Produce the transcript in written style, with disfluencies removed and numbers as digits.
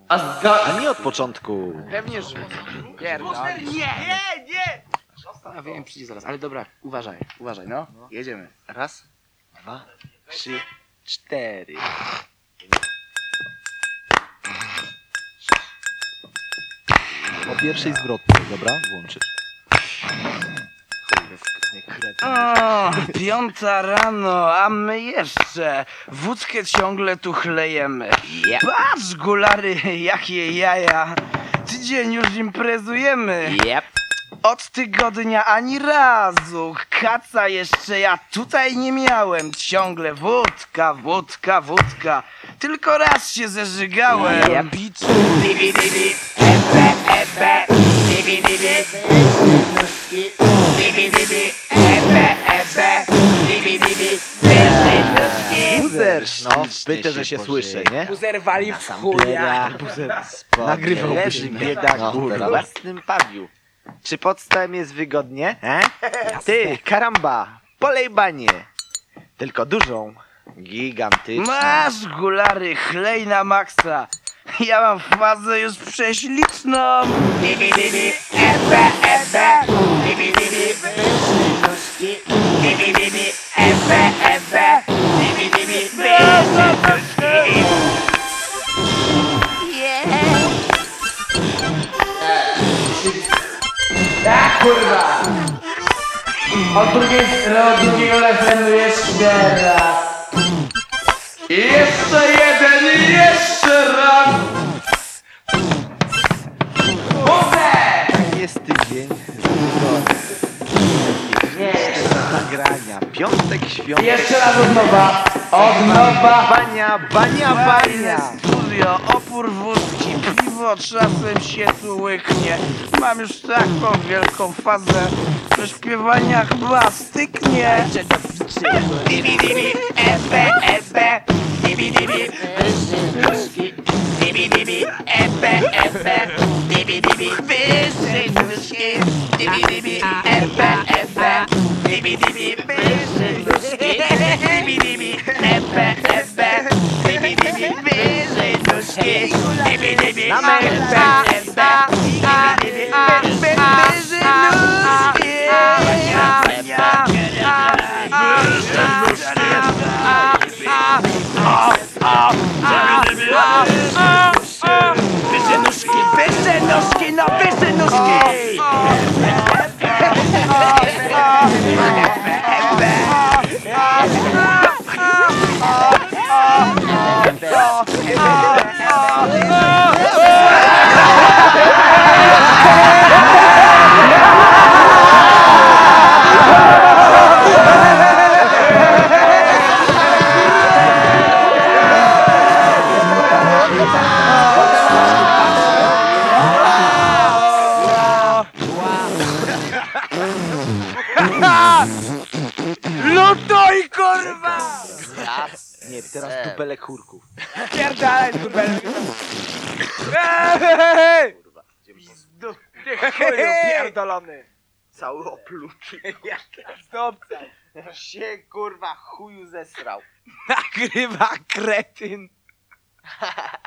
A nie od początku. Pewnie, że... Nie! Ja wiem, przyjdzie zaraz, ale dobra, uważaj, no. Jedziemy. Raz, dwa, trzy, cztery. Po pierwszej zwrotnej, dobra? Włączysz. O, 5 rano, a my jeszcze wódkę ciągle tu chlejemy. Patrz, gulary, jakie jaja. Tydzień już imprezujemy. Od tygodnia ani razu kaca jeszcze ja tutaj nie miałem. Ciągle wódka. Tylko raz się zeżygałem. Buzer, no, pytę, że się słyszę, nie? Buzer wali w chuja. Nagrywałbyś biedak w własnym padiu. Czy pod stołem jest wygodnie? Ty, karamba, polej banie. Tylko dużą, gigantyczną. Masz, gulary, chlej na maksa. Ja mam fazę już prześliczną. Tak, kurwa! Od drugiego refrenu jeszcze raz. Jeszcze jeden i jeszcze raz! Jest tydzień. Nie, nagrania. Piątek, świątek. Jeszcze raz od nowa. Bania. Studio, opór wódki, piwo czasem się tu łyknie. Mam już taką wielką fazę, że śpiewania chyba styknie. Wyższe nóżki, no wyższe nóżki! Lutuj, kurwa! Nie, teraz dupelek chórków. Pierdalaj, dubelek! Ty chuju pierdolony! Cały opluty. Zdobca! Się kurwa chuju zesrał. Nagrywa kretyn!